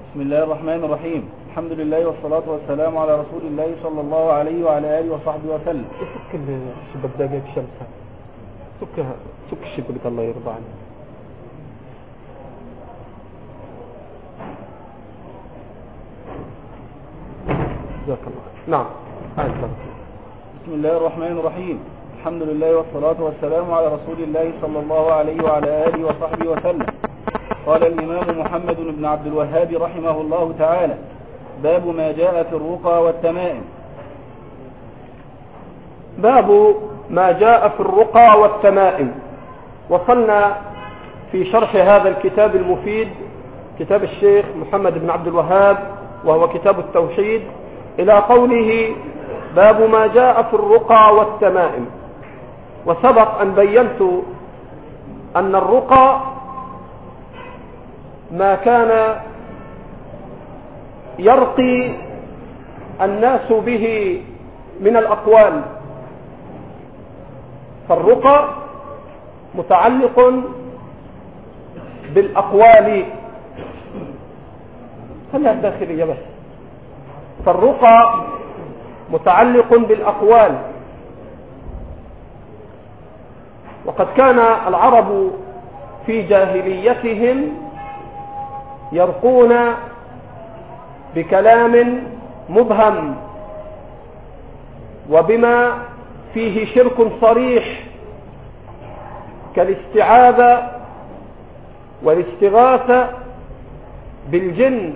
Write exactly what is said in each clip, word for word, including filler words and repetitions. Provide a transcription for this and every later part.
بسم الله الرحمن الرحيم. الحمد لله والصلاة والسلام على رسول الله صلى الله عليه وعلى آله وصحبه وسلم. سك الشبك ده جايب شمس. سكها سك الشبك الله يرضى عنه. جزاك الله. نعم. بسم الله الرحمن الرحيم. الحمد لله والصلاة والسلام على رسول الله صلى الله عليه وعلى آله وصحبه وسلم. قال الإمام محمد بن عبد الوهاب رحمه الله تعالى: باب ما جاء في الرقى والتمائم. باب ما جاء في الرقى والتمائم. وصلنا في شرح هذا الكتاب المفيد، كتاب الشيخ محمد بن عبد الوهاب، وهو كتاب التوحيد، إلى قوله: باب ما جاء في الرقى والتمائم. وسبق أن بينت أن الرقى ما كان يرقي الناس به من الأقوال، فالرقى متعلق بالأقوال. خليها الداخلية بس. فالرقى متعلق بالأقوال، وقد كان العرب في جاهليتهم يرقون بكلام مبهم وبما فيه شرك صريح، كالاستعاذة والاستغاثة بالجن،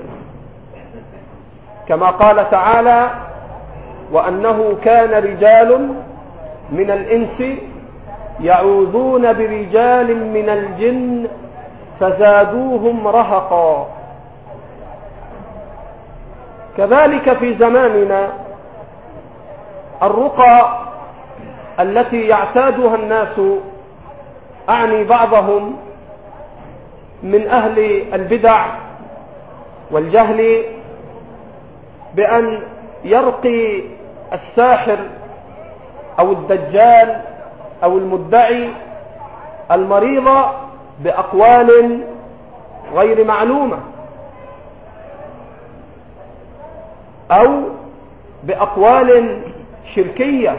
كما قال تعالى: وأنه كان رجال من الإنس يعوذون برجال من الجن فزادوهم رهقا. كذلك في زماننا الرقى التي يعتادها الناس، أعني بعضهم من أهل البدع والجهل، بأن يرقي الساحر أو الدجال أو المدعي المريض بأقوال غير معلومة، أو بأقوال شركية،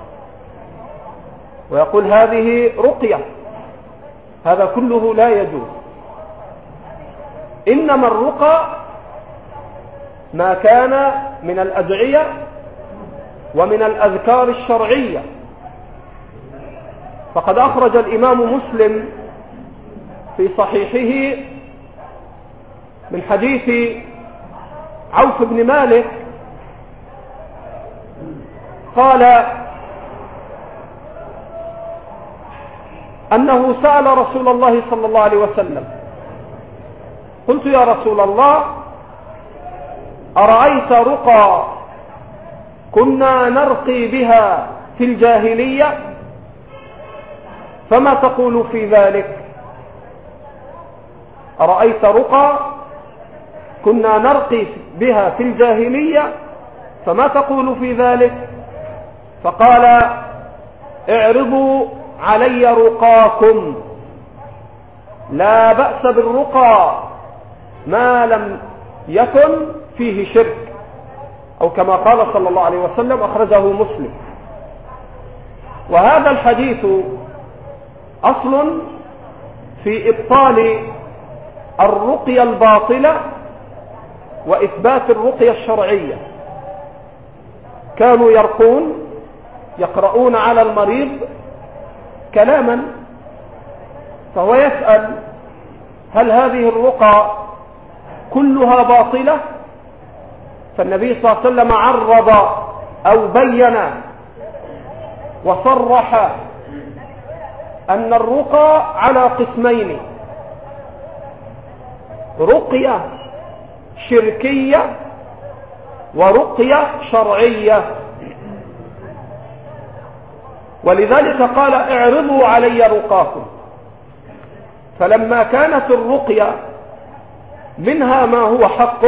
ويقول هذه رقية. هذا كله لا يجوز. إنما الرقى ما كان من الأدعية ومن الأذكار الشرعية. فقد أخرج الإمام مسلم في صحيحه من حديث عوف بن مالك قال أنه سأل رسول الله صلى الله عليه وسلم: قلت يا رسول الله، أرأيت رقى كنا نرقي بها في الجاهلية، فما تقول في ذلك؟ أرأيت رقى كنا نرقي بها في الجاهلية، فما تقول في ذلك؟ فقال: اعرضوا علي رقاكم، لا بأس بالرقى ما لم يكن فيه شرك، أو كما قال صلى الله عليه وسلم، أخرجه مسلم. وهذا الحديث أصل في إبطال الرقية الباطلة وإثبات الرقية الشرعية. كانوا يرقون، يقرؤون على المريض كلاما، فهو يسأل: هل هذه الرقى كلها باطلة؟ فالنبي صلى الله عليه وسلم عرض أو بين وصرح أن الرقى على قسمين: رقية شركية ورقية شرعية. ولذلك قال: اعرضوا علي رقاكم. فلما كانت الرقية منها ما هو حق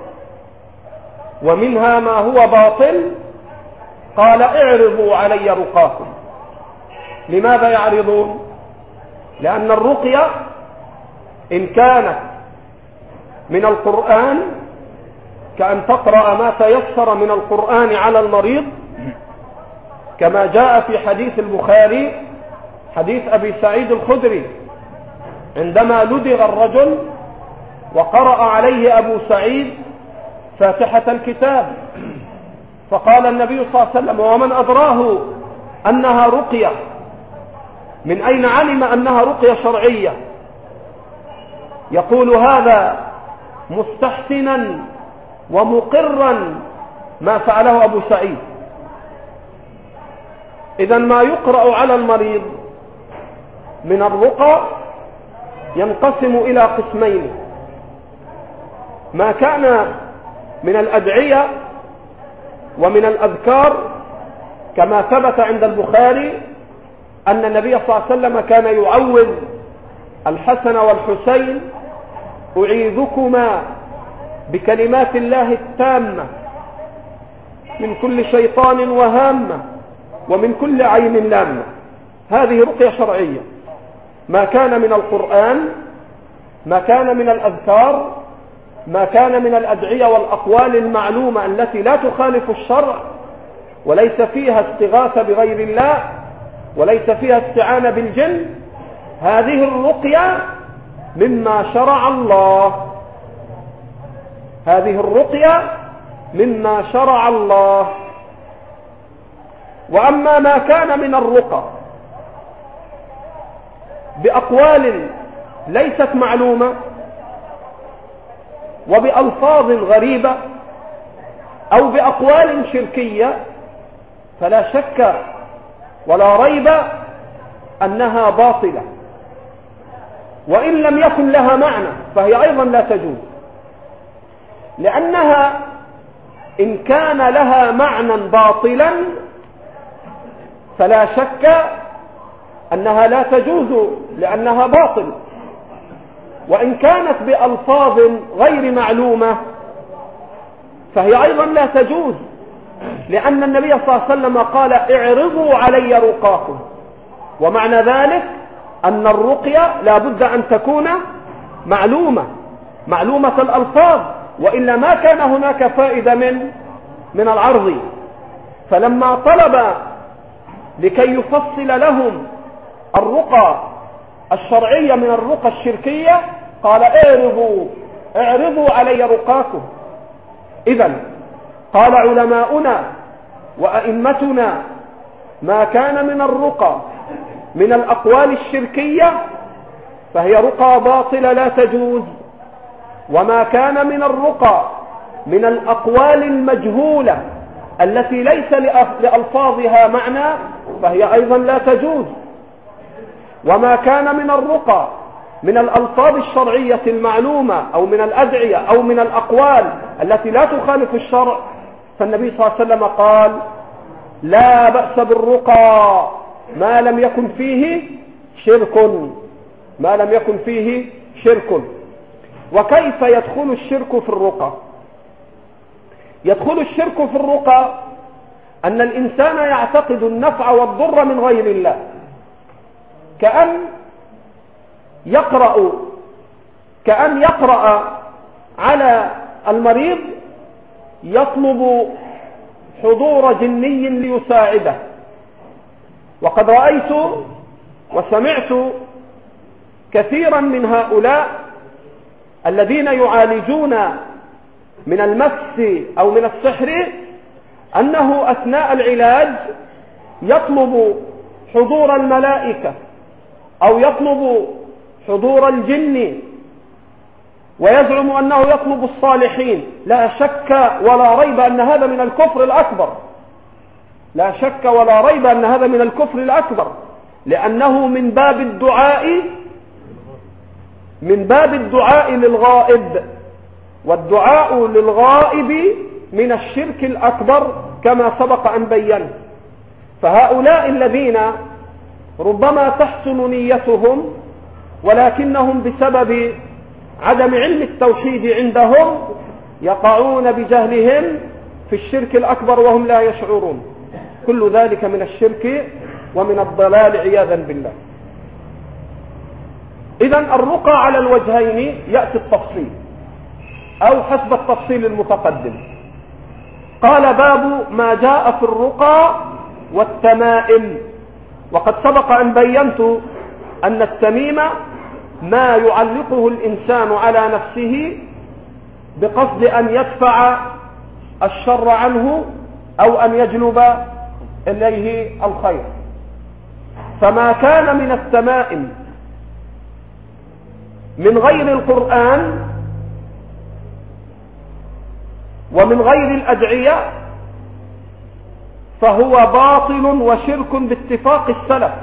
ومنها ما هو باطل، قال: اعرضوا علي رقاكم. لماذا يعرضون؟ لأن الرقية إن كانت من القرآن كأن تقرأ ما تيسر من القرآن على المريض، كما جاء في حديث البخاري حديث أبي سعيد الخدري عندما لدغ الرجل وقرأ عليه أبو سعيد فاتحة الكتاب، فقال النبي صلى الله عليه وسلم: ومن أدراه أنها رقية؟ من أين علم أنها رقية شرعية؟ يقول هذا مستحسنا ومقرا ما فعله أبو سعيد. إذا ما يقرأ على المريض من الرقى ينقسم إلى قسمين: ما كان من الأدعية ومن الأذكار، كما ثبت عند البخاري أن النبي صلى الله عليه وسلم كان يعوذ الحسن والحسين: أعيذكما بكلمات الله التامة من كل شيطان وهامة ومن كل عين لامة. هذه رقية شرعية. ما كان من القرآن، ما كان من الأذكار، ما كان من الأدعية والأقوال المعلومة التي لا تخالف الشرع وليس فيها استغاثة بغير الله وليس فيها استعانة بالجن، هذه الرقية مما شرع الله. هذه الرقية مما شرع الله. وأما ما كان من الرقى بأقوال ليست معلومة وبألفاظ غريبة أو بأقوال شركية، فلا شك ولا ريب أنها باطلة، وإن لم يكن لها معنى فهي أيضا لا تجوز، لأنها إن كان لها معنى باطلا فلا شك أنها لا تجوز لأنها باطل، وإن كانت بألفاظ غير معلومة فهي أيضا لا تجوز، لأن النبي صلى الله عليه وسلم قال: اعرضوا علي رقاكم. ومعنى ذلك أن الرقية لا بد أن تكون معلومة معلومة الألفاظ، وإلا ما كان هناك فائدة من من العرض. فلما طلب لكي يفصل لهم الرقى الشرعية من الرقى الشركية قال: اعرضوا اعرضوا علي رقاكم. إذن قال علماؤنا وأئمتنا: ما كان من الرقى من الأقوال الشركية فهي رقى باطلة لا تجوز، وما كان من الرقى من الأقوال المجهولة التي ليس لألفاظها معنى فهي أيضا لا تجوز، وما كان من الرقى من الألفاظ الشرعية المعلومة أو من الأدعية أو من الأقوال التي لا تخالف الشرع فالنبي صلى الله عليه وسلم قال: لا بأس بالرقى ما لم يكن فيه شرك ما لم يكن فيه شرك. وكيف يدخل الشرك في الرقى؟ يدخل الشرك في الرقى أن الإنسان يعتقد النفع والضر من غير الله، كأن يقرأ كأن يقرأ على المريض يطلب حضور جني ليساعده. وقد رأيت وسمعت كثيرا من هؤلاء الذين يعالجون من المس أو من السحر أنه أثناء العلاج يطلب حضور الملائكة أو يطلب حضور الجن ويزعم أنه يطلب الصالحين. لا شك ولا ريب أن هذا من الكفر الأكبر لا شك ولا ريب أن هذا من الكفر الأكبر، لأنه من باب الدعاء من باب الدعاء للغائب، والدعاء للغائب من الشرك الأكبر كما سبق أن بينا. فهؤلاء الذين ربما تحسن نيتهم ولكنهم بسبب عدم علم التوحيد عندهم يقعون بجهلهم في الشرك الأكبر وهم لا يشعرون، كل ذلك من الشرك ومن الضلال عياذا بالله. إذن الرقى على الوجهين يأتي التفصيل. أو حسب التفصيل المتقدم. قال باب ما جاء في الرقى والتمائم. وقد سبق أن بينت أن التميم ما يعلقه الإنسان على نفسه بقصد أن يدفع الشر عنه أو أن يجلب إليه الخير. فما كان من التمائم من غير القرآن ومن غير الأدعية فهو باطل وشرك باتفاق السلف،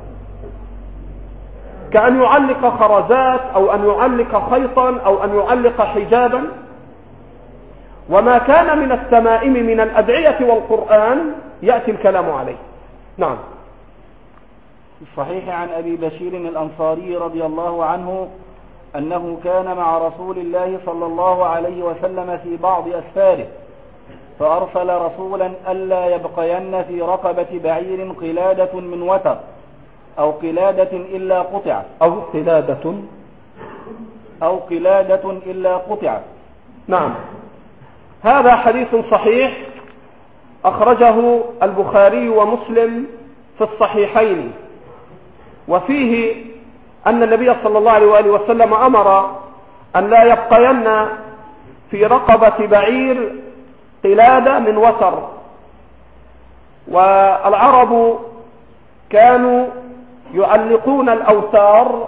كأن يعلق خرزات أو أن يعلق خيطا أو أن يعلق حجابا. وما كان من التمائم من الأدعية والقرآن يأتي الكلام عليه. نعم. في الصحيح عن أبي بشير الأنصاري رضي الله عنه أنه كان مع رسول الله صلى الله عليه وسلم في بعض أسفاره، فأرسل رسولا ألا يبقين في رقبة بعير قلادة من وتر أو قلادة إلا قطعت أو قلادة أو قلادة إلا قطعت. نعم. هذا حديث صحيح أخرجه البخاري ومسلم في الصحيحين، وفيه أن النبي صلى الله عليه وآله وسلم أمر أن لا يبقين في رقبة بعير قلادة من وتر. والعرب كانوا يعلقون الأوتار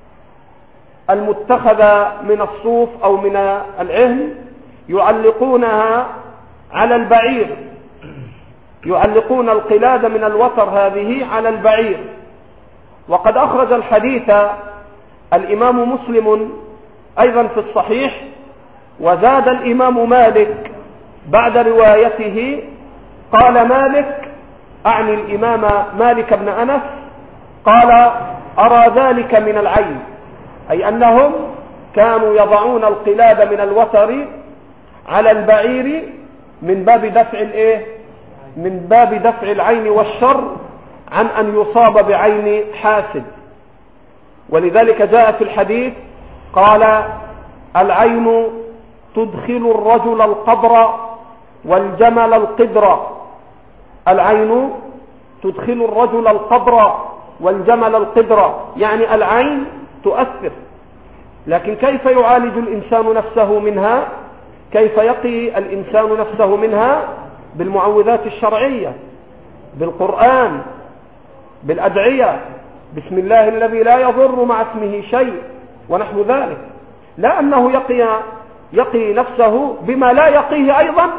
المتخذة من الصوف أو من العهن، يعلقونها على البعير، يعلقون القلادة من الوتر هذه على البعير. وقد أخرج الحديث الإمام مسلم أيضا في الصحيح، وزاد الإمام مالك بعد روايته. قال مالك، أعني الإمام مالك بن أنس، قال أرى ذلك من العين، أي أنهم كانوا يضعون القلادة من الوتر على البعير من باب دفع الإيه؟ من باب دفع العين والشر عن أن يصاب بعين حاسد. ولذلك جاء في الحديث قال العين تدخل الرجل القبر والجمل القدر. العين تدخل الرجل القبر والجمل القدر، يعني العين تؤثر. لكن كيف يعالج الإنسان نفسه منها؟ كيف يقي الإنسان نفسه منها؟ بالمعوذات الشرعية، بالقرآن، بالأدعية، بسم الله الذي لا يضر مع اسمه شيء ونحو ذلك. لا أنه يقي, يقي نفسه بما لا يقيه أيضا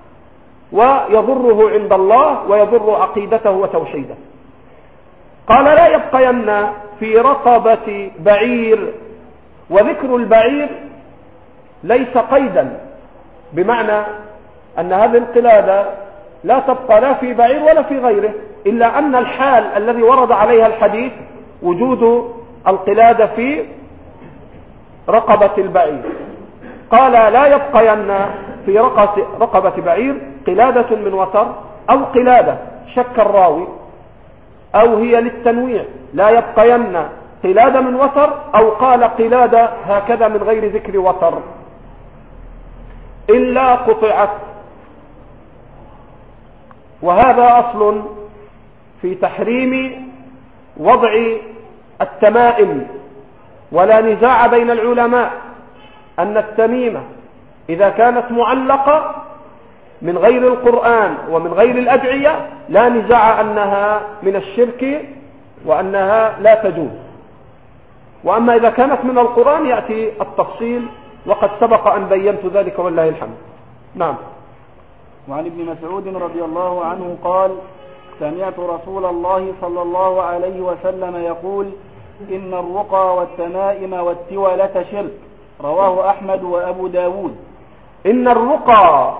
ويضره عند الله ويضر عقيدته وتوحيده. قال لا يبقين في رقبة بعير. وذكر البعير ليس قيدا، بمعنى أن هذه القلادة لا تبقى لا في بعير ولا في غيره، إلا أن الحال الذي ورد عليها الحديث وجود القلادة في رقبة البعير. قال لا يبقين في رقبة بعير قلادة من وتر أو قلادة، شك الراوي، أو هي للتنويع، لا يبقين قلادة من وتر، أو قال قلادة هكذا من غير ذكر وتر، إلا قطعت. وهذا أصل في تحريم وضع التمائم، ولا نزاع بين العلماء أن التميمة إذا كانت معلقة من غير القرآن ومن غير الأدعية لا نزاع أنها من الشرك وأنها لا تجوز. وأما إذا كانت من القرآن يأتي التفصيل، وقد سبق أن بينت ذلك والله الحمد. نعم. وعن ابن مسعود رضي الله عنه قال سمعت رسول الله صلى الله عليه وسلم يقول إن الرقى والتمائم والتولة شرك، رواه أحمد وأبو داود. إن الرقى،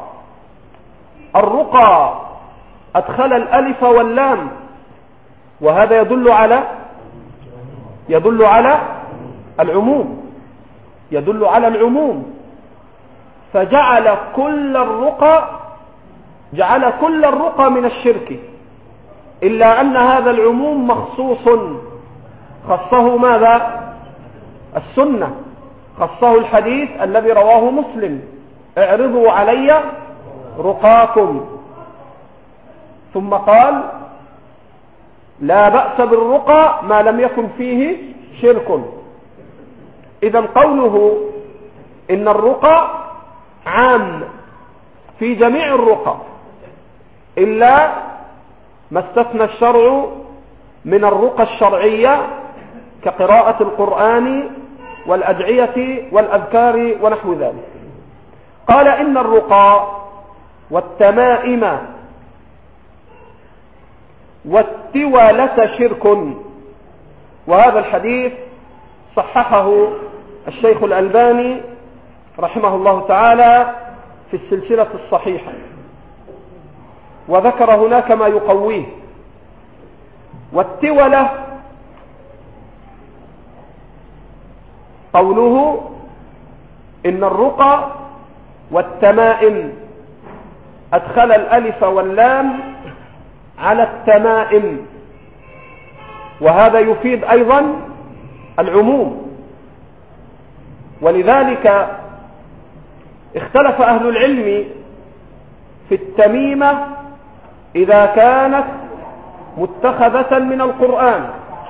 الرقى أدخل الألف واللام، وهذا يدل على يدل على العموم، يدل على العموم. فجعل كل الرقى جعل كل الرقى من الشرك، إلا أن هذا العموم مخصوص خصه ماذا؟ السنة. خصه الحديث الذي رواه مسلم: اعرضوا علي رقاكم. ثم قال: لا بأس بالرقى ما لم يكن فيه شرك. إذا قوله إن الرقى عام في جميع الرقى إلا ما استثنى الشرع من الرقى الشرعية كقراءة القرآن والأدعية والأذكار ونحو ذلك. قال: إن الرقى والتمائم والتولة شرك. وهذا الحديث صححه الشيخ الألباني رحمه الله تعالى في السلسلة الصحيحة، وذكر هناك ما يقويه. والتولة قوله إن الرقى والتمائم، أدخل الألف واللام على التمائم، وهذا يفيد أيضا العموم. ولذلك اختلف أهل العلم في التميمة إذا كانت متخذة من القرآن،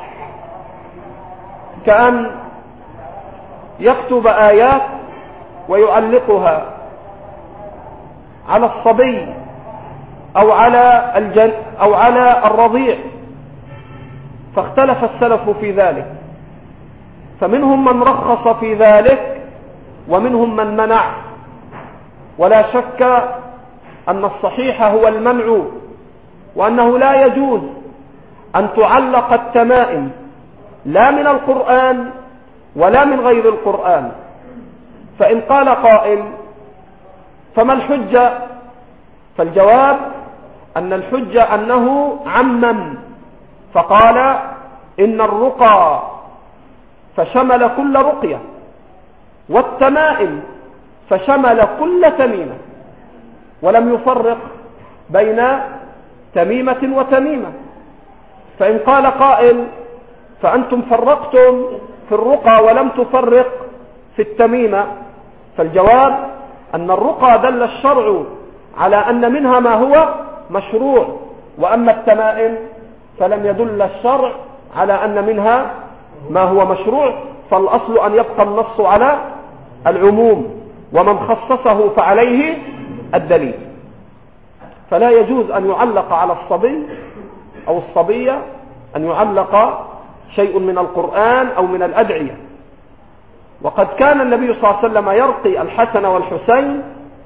كأن يكتب آيات ويعلقها على الصبي أو على الجن أو على الرضيع، فاختلف السلف في ذلك، فمنهم من رخص في ذلك ومنهم من منع. ولا شك أن الصحيح هو المنع، وأنه لا يجوز أن تعلق التمائم لا من القرآن ولا من غير القرآن. فإن قال قائل: فما الحجة؟ فالجواب أن الحجة أنه عمم، فقال: إن الرقى فشمل كل رقية، والتمائم فشمل كل تميمة، ولم يفرق بين تميمة وتميمة. فإن قال قائل: فأنتم فرقتم في الرقى ولم تفرق في التميمة، فالجواب أن الرقى دل الشرع على أن منها ما هو مشروع، وأما التمائم فلم يدل الشرع على أن منها ما هو مشروع، فالأصل أن يبقى النص على العموم، ومن خصصه فعليه الدليل. فلا يجوز أن يعلق على الصبي أو الصبية أن يعلق شيء من القرآن أو من الأدعية. وقد كان النبي صلى الله عليه وسلم يرقي الحسن والحسين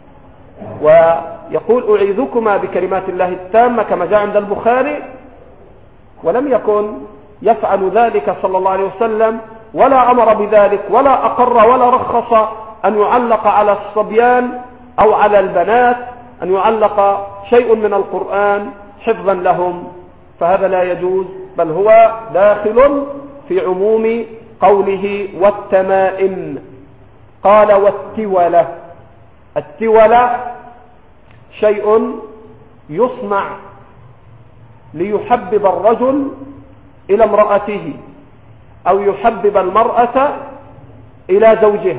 ويقول: أعيذكما بكلمات الله التامة، كما جاء عند البخاري، ولم يكن يفعل ذلك صلى الله عليه وسلم، ولا أمر بذلك، ولا أقر ولا رخص أن يعلق على الصبيان أو على البنات أن يعلق شيء من القرآن حفظا لهم، فهذا لا يجوز، بل هو داخل في عموم قوله والتمائم. قال: والتولة. التولة شيء يصنع ليحبب الرجل إلى امرأته أو يحبب المرأة إلى زوجها،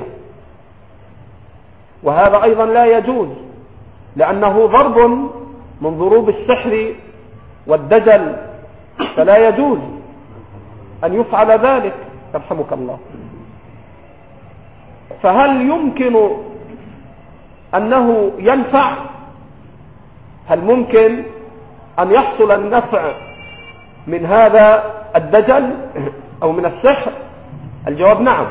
وهذا أيضا لا يجوز، لأنه ضرب من ضروب السحر والدجل، فلا يجوز أن يفعل ذلك. يرحمك الله. فهل يمكن أنه ينفع؟ هل ممكن أن يحصل النفع من هذا الدجل أو من السحر؟ الجواب نعم.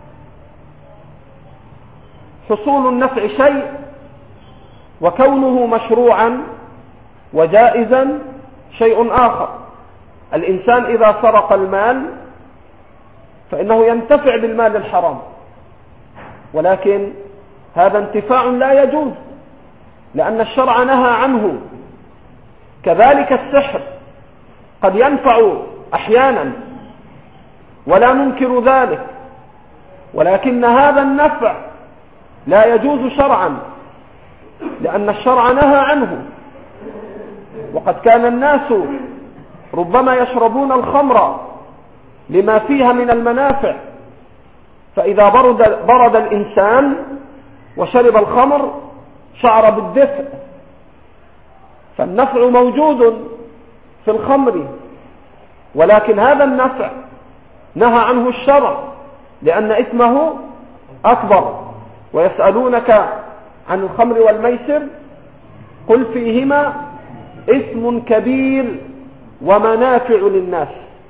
حصول النفع شيء، وكونه مشروعا وجائزا شيء آخر. الإنسان إذا سرق المال فإنه ينتفع بالمال الحرام، ولكن هذا انتفاع لا يجوز، لأن الشرع نهى عنه. كذلك السحر قد ينفع أحيانا ولا ننكر ذلك، ولكن هذا النفع لا يجوز شرعا، لأن الشرع نهى عنه. وقد كان الناس ربما يشربون الخمر لما فيها من المنافع، فإذا برد, برد الإنسان وشرب الخمر شعر بالدفء، فالنفع موجود في الخمر، ولكن هذا النفع نهى عنه الشرع لأن إثمه أكبر. ويسألونك عن الخمر والميسر قل فيهما إثم كبير ومنافع للناس،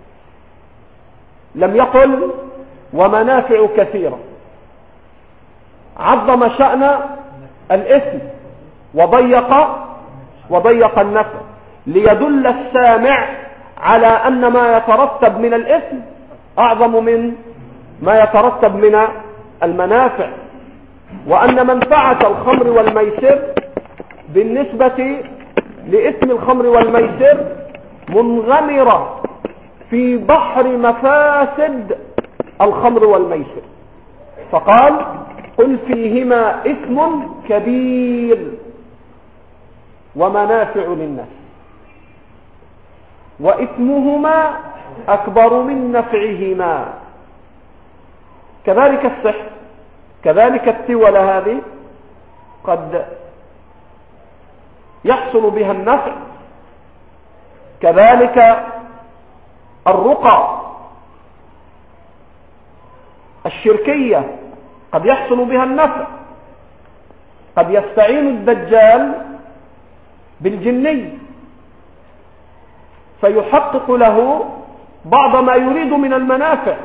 لم يقل ومنافع كثيرة، عظم شأن الإثم وضيق وضيق النفع ليدل السامع على أن ما يترتب من الإثم أعظم من ما يترتب من المنافع، وأن منفعة الخمر والميسر بالنسبة لإثم الخمر والميسر منغمرة في بحر مفاسد الخمر والميسر، فقال قل فيهما إثم كبير ومنافع للناس وإثمهما أكبر من نفعهما. كذلك السحر، كذلك التولة هذه قد يحصل بها النفع، كذلك الرقى الشركية قد يحصل بها النفع، قد يستعين الدجال بالجني فيحقق له بعض ما يريد من المنافع،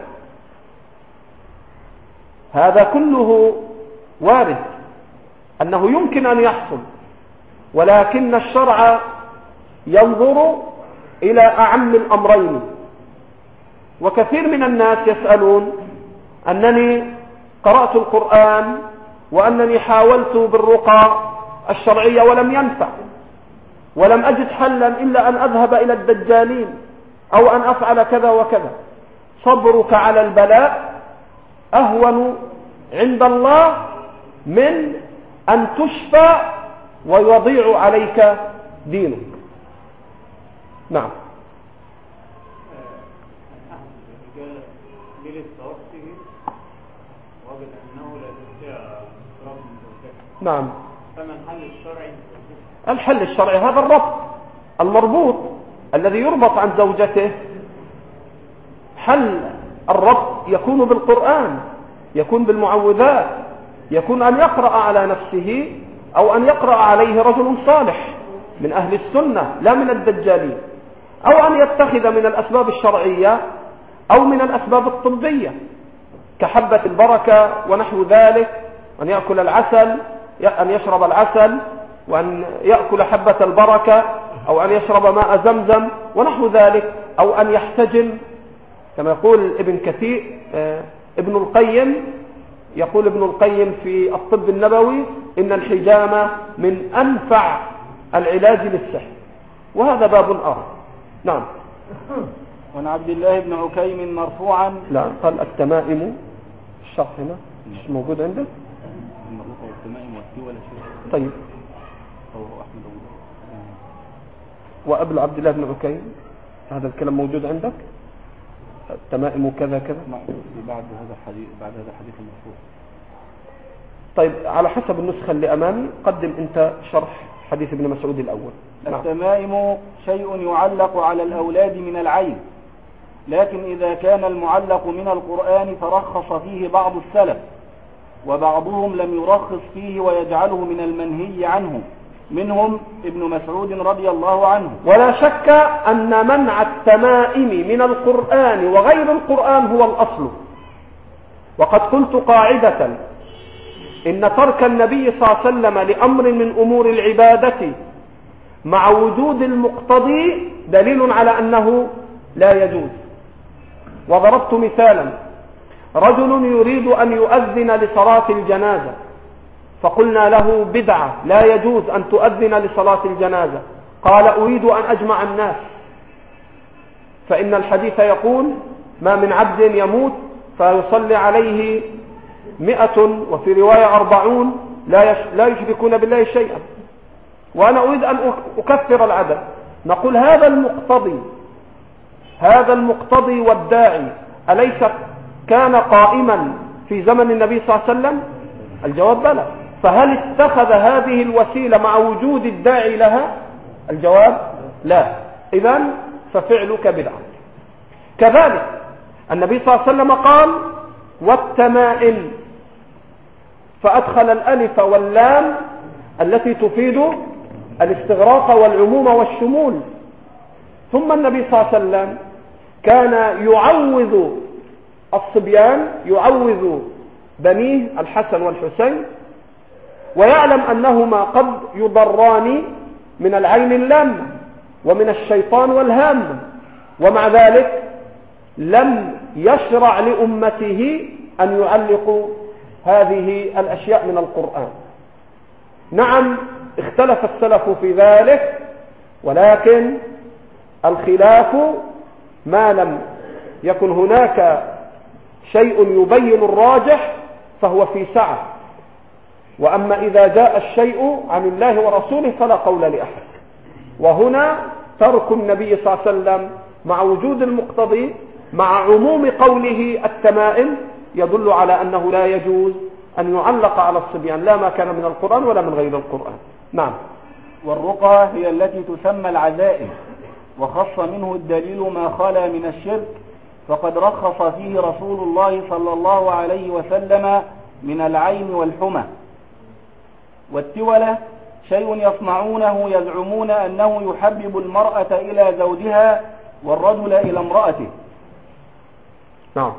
هذا كله وارد أنه يمكن أن يحصل، ولكن الشرع ينظر إلى أعم الأمرين. وكثير من الناس يسألون أنني قرأت القرآن وأنني حاولت بالرقى الشرعية ولم ينفع، ولم أجد حلا إلا أن أذهب إلى الدجالين أو أن أفعل كذا وكذا. صبرك على البلاء أهون عند الله من أن تشفى ويضيع عليك دينك. نعم. نعم. فما الحل الشرعي؟ الحل الشرعي هذا الربط المربوط الذي يربط عن زوجته. حل الربط يكون بالقرآن، يكون بالمعوذات، يكون أن يقرأ على نفسه أو أن يقرأ عليه رجل صالح من أهل السنة لا من الدجالين، أو أن يتخذ من الأسباب الشرعية أو من الأسباب الطبية كحبة البركة ونحو ذلك، أن يأكل العسل، أن يشرب العسل، وأن يأكل حبة البركة، أو أن يشرب ماء زمزم ونحو ذلك، أو أن يحتجم كما يقول ابن كثير آه ابن القيم، يقول ابن القيم في الطب النبوي إن الحجامة من أنفع العلاج للسحر، وهذا باب آخر. نعم. وعن عبد الله بن عكيم مرفوعا. لا قال التمائم، الشرح هنا مش موجود عندك؟ طيب. وقبل عبد الله بن عكيم هذا الكلام موجود عندك؟ التمائم كذا كذا بعد هذا الحديث، بعد هذا الحديث المرفوع. طيب على حسب النسخة اللي أمامي قدم أنت شرح حديث ابن مسعود الأول. التمائم شيء يعلق على الأولاد من العين، لكن إذا كان المعلق من القرآن فرخص فيه بعض السلف، وبعضهم لم يرخص فيه ويجعله من المنهي عنه، منهم ابن مسعود رضي الله عنه. ولا شك أن منع التمائم من القرآن وغير القرآن هو الأصل. وقد قلت قاعدة إن ترك النبي صلى الله عليه وسلم لأمر من أمور العبادة مع وجود المقتضي دليل على أنه لا يجوز. وضربت مثالا، رجل يريد أن يؤذن لصلاة الجنازة، فقلنا له بدعة لا يجوز أن تؤذن لصلاة الجنازة، قال أريد أن أجمع الناس، فإن الحديث يقول ما من عبد يموت فيصلي عليه مئة وفي رواية أربعون لا يشركون بالله شيئا، وأنا أريد أن أكثر العدد. نقول هذا المقتضي هذا المقتضي والداعي أليس كان قائما في زمن النبي صلى الله عليه وسلم؟ الجواب بلى. فهل اتخذ هذه الوسيلة مع وجود الداعي لها؟ الجواب لا. إذن ففعلك بدعة. كذلك النبي صلى الله عليه وسلم قال والتمائم، فأدخل الألف واللام التي تفيد الاستغراق والعموم والشمول. ثم النبي صلى الله عليه وسلم كان يعوذ الصبيان، يعوذ بنيه الحسن والحسين، ويعلم أنهما قد يضران من العين اللامة ومن الشيطان والهام، ومع ذلك لم يشرع لأمته أن يعلقوا هذه الأشياء من القرآن. نعم اختلف السلف في ذلك، ولكن الخلاف ما لم يكن هناك شيء يبين الراجح فهو في سعة، وأما إذا جاء الشيء عن الله ورسوله فلا قول لأحد. وهنا ترك النبي صلى الله عليه وسلم مع وجود المقتضي مع عموم قوله التمائم يدل على أنه لا يجوز أن يعلق على الصبيان لا ما كان من القرآن ولا من غير القرآن. نعم. والرقى هي التي تسمى العزائم، وخص منه الدليل ما خلا من الشرك، فقد رخص فيه رسول الله صلى الله عليه وسلم من العين والحمى. والتولة شيء يصنعونه يزعمون أنه يحبب المرأة إلى زوجها والرجل إلى امرأته. نعم.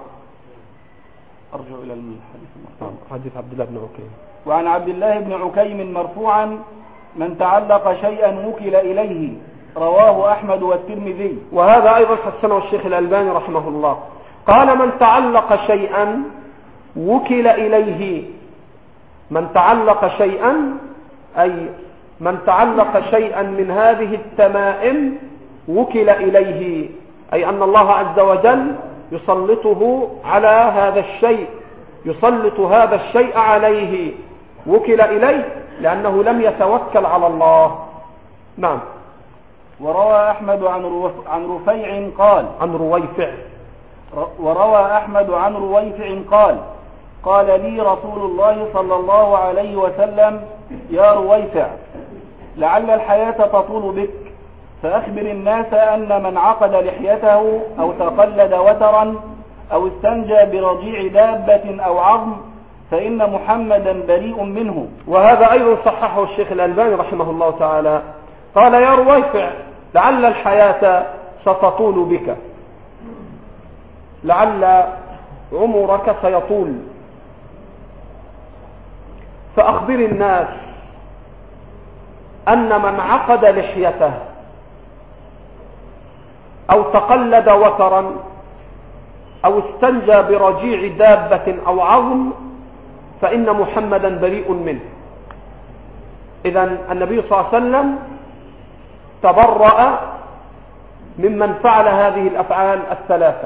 أرجع إلى الحديث نعم. حديث عبد الله بن عكيم. وعن عبد الله بن عكيم مرفوعا من تعلق شيئا وكل إليه، رواه أحمد والترمذي. وهذا أيضا حسنه الشيخ الألباني رحمه الله، قال من تعلق شيئا وكل إليه. من تعلق شيئا أي من تعلق شيئا من هذه التمائم وكل إليه، أي أن الله عز وجل يسلطه على هذا الشيء، يسلط هذا الشيء عليه، وكل إليه لأنه لم يتوكل على الله. نعم. وروى أحمد عن عن رفيع قال عن رويفع وروى أحمد عن رويفع قال قال لي رسول الله صلى الله عليه وسلم يا رويفع لعل الحياة تطول بك، فأخبر الناس أن من عقد لحيته أو تقلد وترا أو استنجى برجيع دابة أو عظم فإن محمدا بريء منه. وهذا أيضا صححه الشيخ الألباني رحمه الله تعالى، قال يا رويفع لعل الحياة ستطول بك، لعل عمرك سيطول، فأخبر الناس أن من عقد لحيته أو تقلد وترا أو استنجى برجيع دابة أو عظم فإن محمدا بريء منه. إذن النبي صلى الله عليه وسلم تبرأ ممن فعل هذه الأفعال الثلاثة.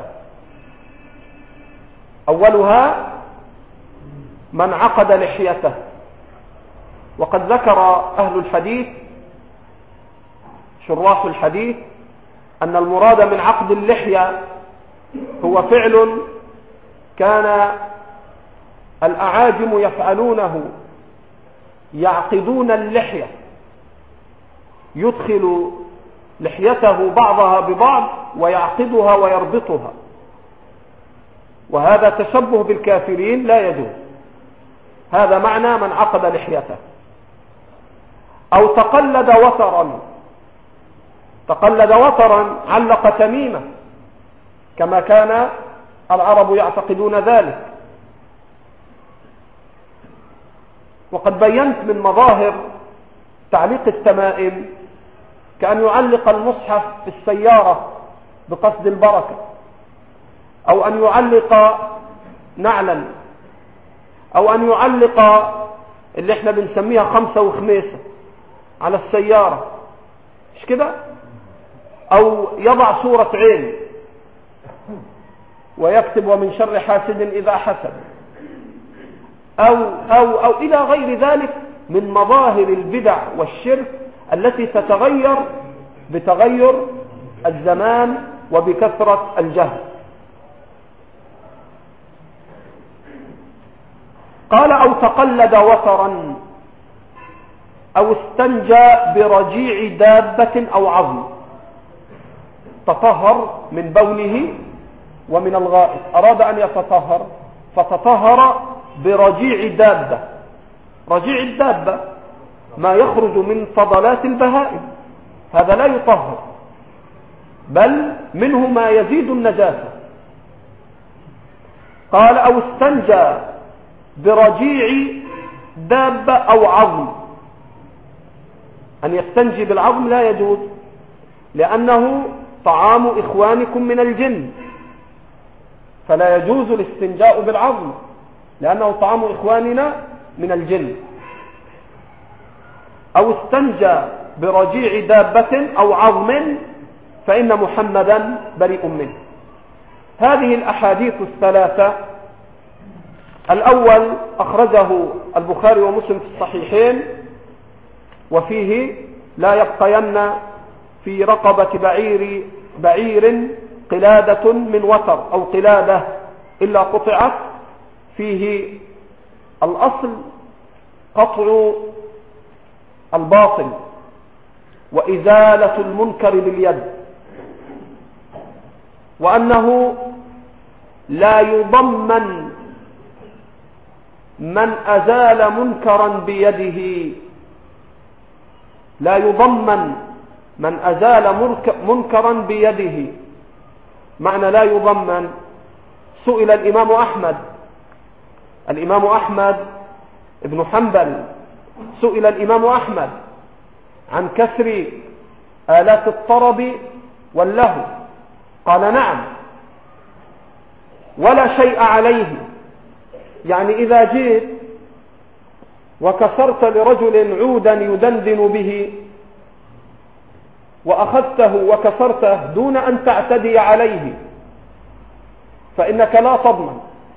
أولها من عقد لحيته، وقد ذكر أهل الحديث شراح الحديث أن المراد من عقد اللحية هو فعل كان الأعاجم يفعلونه، يعقدون اللحية، يدخل لحيته بعضها ببعض ويعقدها ويربطها، وهذا تشبه بالكافرين لا يجوز. هذا معنى من عقد لحيته. أو تقلد وترا، تقلد وترا علق تميمة كما كان العرب يعتقدون ذلك. وقد بينت من مظاهر تعليق التمائم كأن يعلق المصحف في السيارة بقصد البركة، أو أن يعلق نعلا، أو أن يعلق اللي احنا بنسميها خمسة وخميسة على السيارة، مش كده؟ أو يضع صورة عين ويكتب ومن شر حاسد إذا حسد، أو, أو, أو إلى غير ذلك من مظاهر البدع والشرك التي تتغير بتغير الزمان وبكثرة الجهل. قال أو تقلد وترا أو استنجى برجيع دابة أو عظم، تطهر من بوله ومن الغائط، أراد أن يتطهر فتطهر برجيع دابة. رجيع الدابة ما يخرج من فضلات البهائم، هذا لا يطهر، بل منه ما يزيد النجاسة. قال أو استنجى برجيع دابة أو عظم. أن يستنجي بالعظم لا يجوز، لأنه طعام إخوانكم من الجن، فلا يجوز الاستنجاء بالعظم لأنه طعام إخواننا من الجن. أو استنجى برجيع دابة أو عظم فإن محمدا بريء منه. هذه الأحاديث الثلاثة، الأول أخرجه البخاري ومسلم في الصحيحين، وفيه لا يبقين في رقبة بعير بعير قلادة من وتر أو قلادة إلا قطعت. فيه الأصل قطع الباطل وإزالة المنكر باليد، وأنه لا يضمن من أزال منكرا بيده، لا يضمن من أزال منكرا بيده. معنى لا يضمن، سئل الإمام أحمد الإمام أحمد ابن حنبل سئل الإمام أحمد عن كسر آلات الطرب واللهو، قال نعم ولا شيء عليه. يعني إذا جئت وكسرت لرجل عودا يدندن به وأخذته وكسرته دون أن تعتدي عليه فإنك لا تضمن.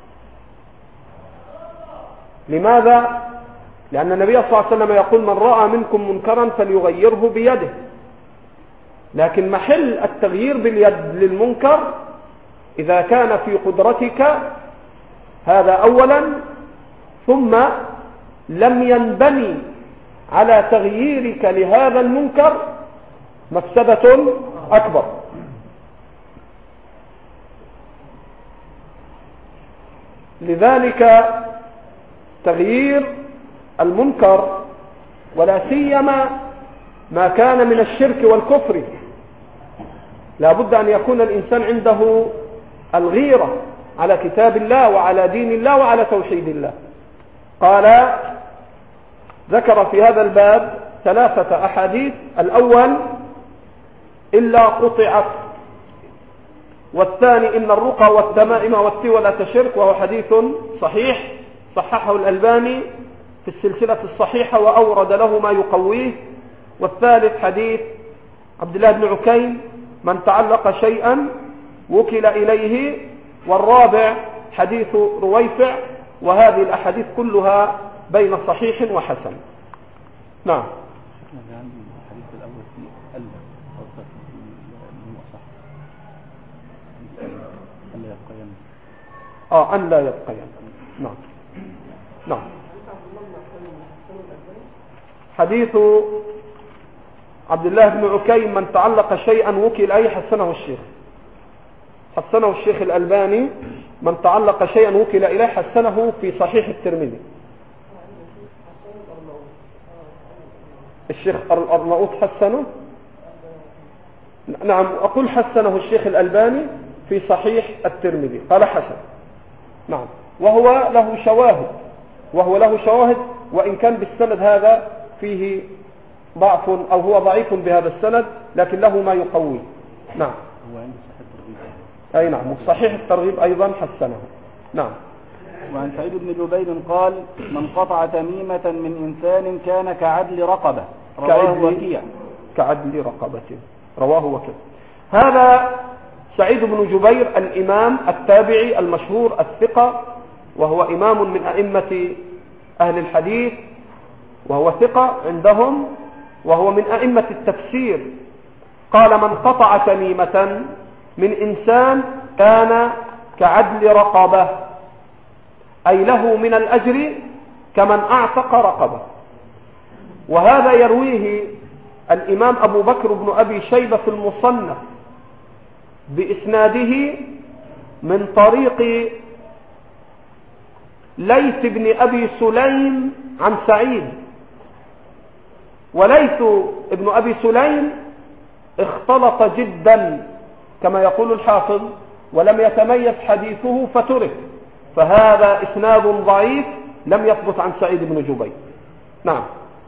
لماذا؟ لأن النبي صلى الله عليه وسلم يقول من رأى منكم منكرا فليغيره بيده، لكن محل التغيير باليد للمنكر إذا كان في قدرتك هذا أولا، ثم لم ينبني على تغييرك لهذا المنكر مفسدة أكبر. لذلك تغيير المنكر ولا سيما ما كان من الشرك والكفر لا بد أن يكون الإنسان عنده الغيرة على كتاب الله وعلى دين الله وعلى توحيد الله. قال ذكر في هذا الباب ثلاثة أحاديث. الأول إلا قطعت، والثاني إن الرقى والتمائم والتولة شرك، وهو حديث صحيح صححه الألباني في السلسلة الصحيحة وأورد له ما يقويه. والثالث حديث عبد الله بن عكيم من تعلق شيئا وكل إليه. والرابع حديث رويفع. وهذه الأحاديث كلها بين صحيح وحسن. نعم. الحديث الأول فيه ألا ألا يبقين آه أن لا يبقين. نعم نعم. حديث عبد الله بن عكيم من تعلق شيئا وكل أي حسنه الشيخ حسنه الشيخ الألباني. من تعلق شيئا وكل إليه حسنه في صحيح الترمذي. الشيخ الأرناؤوط حسنه. نعم أقول حسنه الشيخ الألباني في صحيح الترمذي قال حسن. نعم. وهو له شواهد وهو له شواهد وإن كان بالسند هذا فيه ضعف أو هو ضعيف بهذا السند، لكن له ما يقوي. نعم. هو عنده صحيح الترغيب. أي نعم. صحيح الترغيب أيضا حسنه. نعم. وعن سعيد بن جبير قال من قطع تميمة من إنسان كان كعدل رقبة، رواه وكيع. كعدل رقبة رواه وكيع. هذا سعيد بن جبير الإمام التابعي المشهور الثقة، وهو إمام من أئمة أهل الحديث، وهو ثقة عندهم، وهو من أئمة التفسير. قال من قطع تميمة من إنسان كان كعدل رقبة أي له من الأجر كمن أعتق رقبة. وهذا يرويه الإمام أبو بكر بن أبي شيبة في المصنف بإسناده من طريق ليث بن أبي سليم عن سعيد. وليث بن أبي سليم اختلط جدا كما يقول الحافظ، ولم يتميز حديثه فترك، فهذا إسناد ضعيف لم يثبت عن سعيد بن جبير. نعم.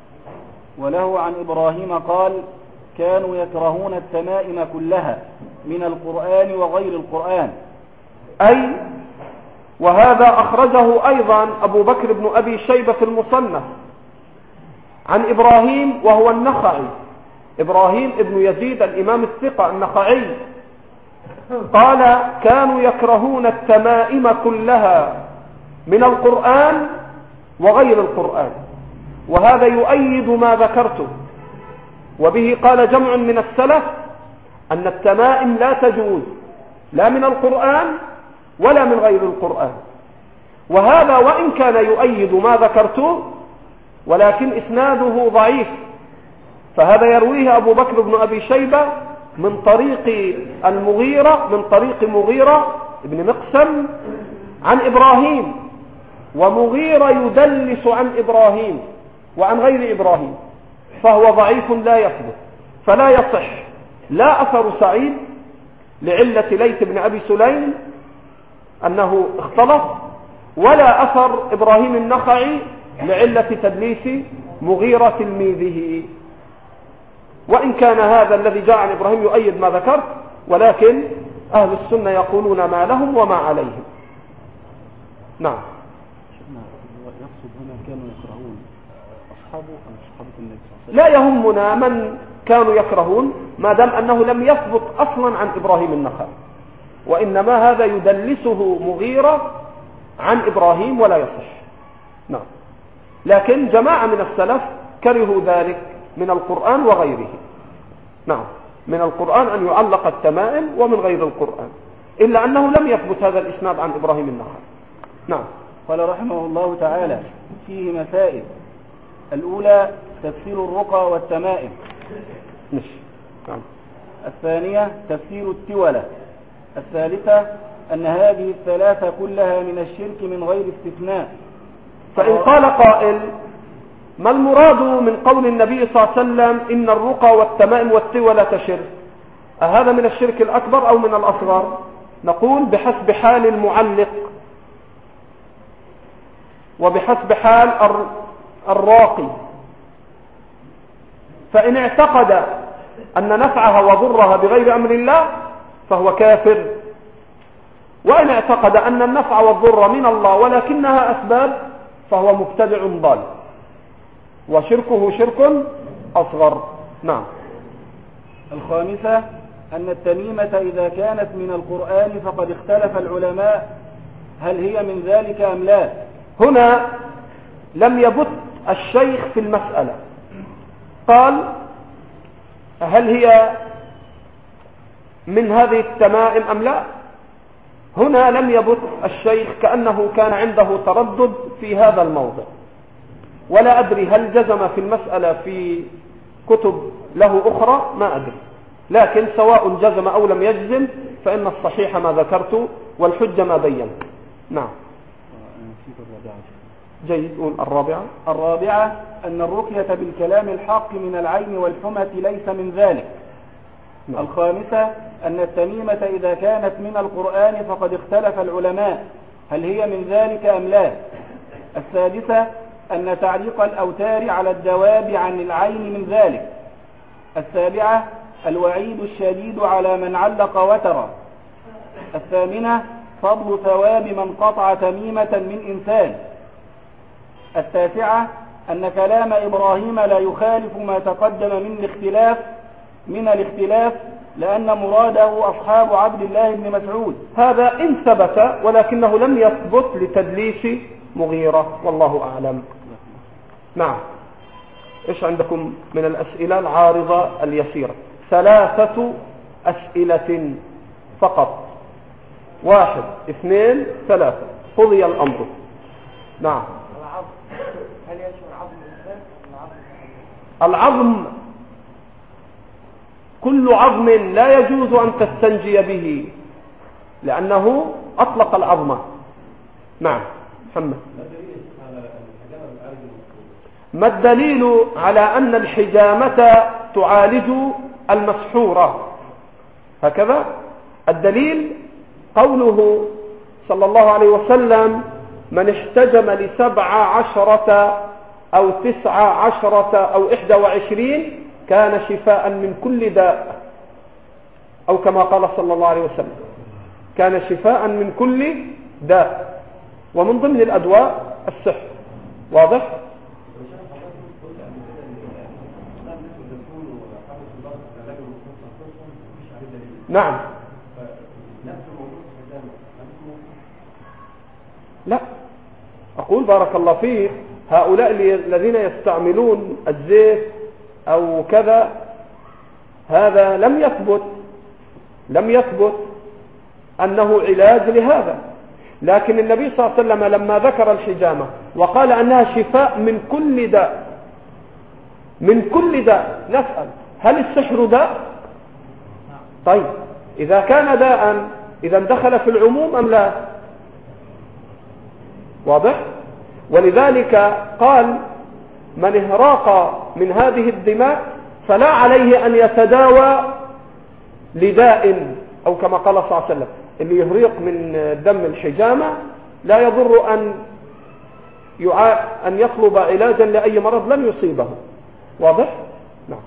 وله عن إبراهيم قال: كانوا يكرهون التمائم كلها من القرآن وغير القرآن. أي وهذا أخرجه أيضا أبو بكر بن أبي شيبة في المصنف عن إبراهيم وهو النخعي، إبراهيم بن يزيد الإمام الثقة النخعي، قال: كانوا يكرهون التمائم كلها من القرآن وغير القرآن. وهذا يؤيد ما ذكرته، وبه قال جمع من السلف أن التمائم لا تجوز لا من القرآن ولا من غير القرآن. وهذا وإن كان يؤيد ما ذكرته ولكن إسناده ضعيف، فهذا يرويه أبو بكر بن أبي شيبة من طريق المغيرة من طريق مغيرة ابن مقسم عن إبراهيم، ومغيرة يدلس عن إبراهيم وعن غير إبراهيم، فهو ضعيف لا يثبت، فلا يصح لا أثر سعيد لعلة ليث بن أبي سليم أنه اختلط، ولا أثر إبراهيم النخعي لعلة تدليس مغيرة تلميذه. وإن كان هذا الذي جاء عن إبراهيم يؤيد ما ذكرت، ولكن أهل السنة يقولون ما لهم وما عليهم. نعم. يقصد هنا كانوا يكرهون أصحابه أم صحابة النبي صلى الله عليه وسلم؟ لا يهمنا من كانوا يكرهون ما دام أنه لم يثبت أصلا عن إبراهيم النخعي، وإنما هذا يدلسه مغيرة عن إبراهيم ولا يصح. نعم. لكن جماعة من السلف كرهوا ذلك من القرآن وغيره. نعم، من القرآن أن يعلق التمائم ومن غير القرآن، إلا أنه لم يثبت هذا الإسناد عن إبراهيم النخعي. نعم. قال رحمه الله تعالى: فيه مسائل. الأولى تفسير الرقى والتمائم. مش. نعم. الثانية تفسير التولة. الثالثة أن هذه الثلاثة كلها من الشرك من غير استثناء. فإن قال قائل: ما المراد من قول النبي صلى الله عليه وسلم إن الرقى والتمائم والتولة شرك؟ أهذا من الشرك الأكبر أو من الأصغر؟ نقول بحسب حال المعلق وبحسب حال الراقي. فإن اعتقد أن نفعها وضرها بغير أمر الله فهو كافر، وإن اعتقد أن النفع والضر من الله ولكنها أسباب فهو مبتدع ضال، وشركه شرك أصغر. نعم. الخامسة أن التميمة إذا كانت من القرآن فقد اختلف العلماء هل هي من ذلك أم لا. هنا لم يبت الشيخ في المسألة، قال: هل هي من هذه التمائم أم لا؟ هنا لم يبت الشيخ، كأنه كان عنده تردد في هذا الموضع، ولا أدري هل جزم في المسألة في كتب له أخرى، ما أدري، لكن سواء جزم أو لم يجزم فإن الصحيح ما ذكرت والحجة ما بينت. نعم. جيد. قول الرابعة. الرابعة أن الرقية بالكلام الحق من العين والحمة ليس من ذلك. نعم. الخامسة أن التميمة إذا كانت من القرآن فقد اختلف العلماء هل هي من ذلك أم لا. السادسة أن تعليق الأوتار على الدواب عن العين من ذلك. السابعة الوعيد الشديد على من علق وترا. الثامنة فضل ثواب من قطع تميمة من إنسان. التاسعة أن كلام إبراهيم لا يخالف ما تقدم من الاختلاف من الاختلاف لأن مراده أصحاب عبد الله بن مسعود. هذا إن ثبت، ولكنه لم يثبت لتدليس مغيرة، والله أعلم. نعم. إيش عندكم من الأسئلة العارضة اليسيرة؟ ثلاثة أسئلة فقط، واحد اثنين ثلاثة، قضي الأمر. نعم. العظم هل يشمل عظم الإنسان أم عظم الحيوان؟ العظم كل عظم لا يجوز أن تستنجي به لأنه أطلق العظم. نعم محمد. ما الدليل على أن الحجامة تعالج المسحورة؟ هكذا الدليل قوله صلى الله عليه وسلم: من احتجم لسبع عشرة أو تسع عشرة أو إحدى وعشرين كان شفاء من كل داء، أو كما قال صلى الله عليه وسلم كان شفاء من كل داء، ومن ضمن الأدواء السحر. واضح؟ نعم. لا، أقول بارك الله فيك هؤلاء الذين يستعملون الزيت أو كذا هذا لم يثبت لم يثبت أنه علاج لهذا، لكن النبي صلى الله عليه وسلم لما ذكر الحجامة وقال أنها شفاء من كل داء من كل داء، نسأل هل السحر داء؟ طيب إذا كان داء إذا دخل في العموم أم لا؟ واضح؟ ولذلك قال: من اهراق من هذه الدماء فلا عليه أن يتداوى لداء، أو كما قال صلى الله عليه وسلم اللي يهريق من دم الحجامة لا يضر أن يعا... أن يطلب علاجا لأي مرض لن يصيبه. واضح؟ نعم.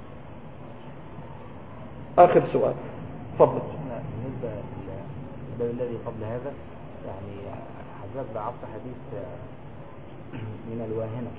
آخر سؤال تفضل. بالنسبة للباب الذي قبل هذا يعني حضرتك ضعفت حديث من الواهنة.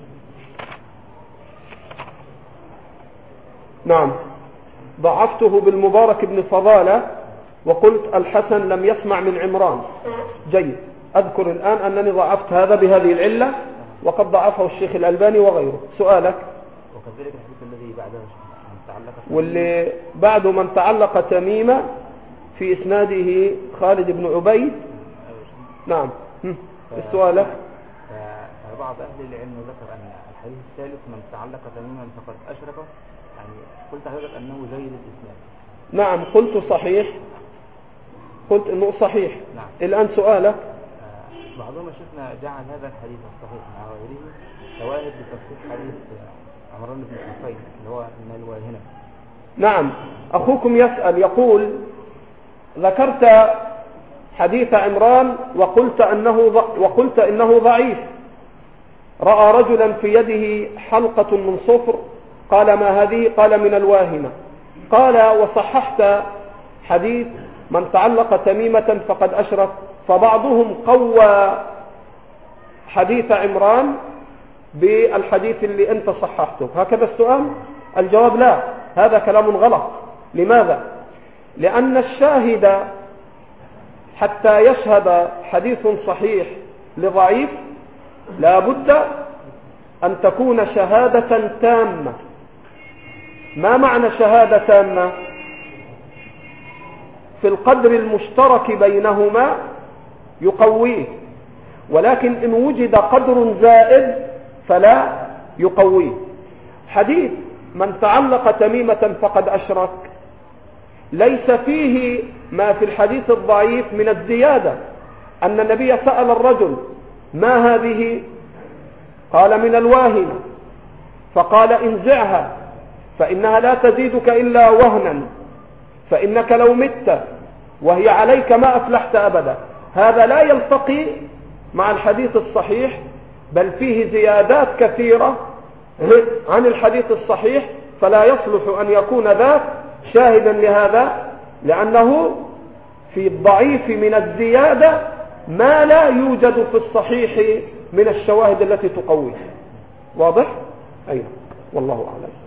نعم ضعفته بالمبارك بن فضالة وقلت الحسن لم يسمع من عمران. جيد، أذكر الآن أنني ضعفت هذا بهذه العلة وقد ضعفه الشيخ الألباني وغيره. سؤالك. وكذلك الحديث الذي بعده واللي بعده من تعلق تميمة في إسناده خالد بن عبيد. نعم. السؤال. بعض أهل العلم ذكر أن الحديث الثالث من تعلق تميما فقد أشرك، يعني قلت حضرتك أنه زي الإسلام. نعم قلت صحيح، قلت أنه صحيح. نعم. الآن سؤالك. بعضهم شفنا جعل هذا الحديث الصحيح مع غيره شواهد لتفسير حديث عمران بن حسين اللي هو من الواهنة. نعم أخوكم يسأل يقول: ذكرت حديث عمران وقلت أنه وقلت إنه ضعيف، رأى رجلا في يده حلقة من صفر، قال ما هذه؟ قال من الواهنة. قال: وصححت حديث من تعلق تميمة فقد أشرك. فبعضهم قوى حديث عمران بالحديث اللي أنت صححته. هكذا السؤال. الجواب: لا، هذا كلام غلط. لماذا؟ لأن الشاهد حتى يشهد حديث صحيح لضعيف لا بد أن تكون شهادة تامة. ما معنى شهادة تامة؟ في القدر المشترك بينهما يقويه، ولكن إن وجد قدر زائد فلا يقويه. حديث من تعلق تميمة فقد أشرك ليس فيه ما في الحديث الضعيف من الزيادة، أن النبي سأل الرجل ما هذه؟ قال من الواهنة، فقال انزعها فإنها لا تزيدك إلا وهنا، فإنك لو مت وهي عليك ما أفلحت أبدا. هذا لا يلتقي مع الحديث الصحيح، بل فيه زيادات كثيرة عن الحديث الصحيح، فلا يصلح أن يكون ذاك شاهدا لهذا، لأنه في الضعيف من الزيادة ما لا يوجد في الصحيح من الشواهد التي تقويه. واضح؟ أيوة، والله أعلم.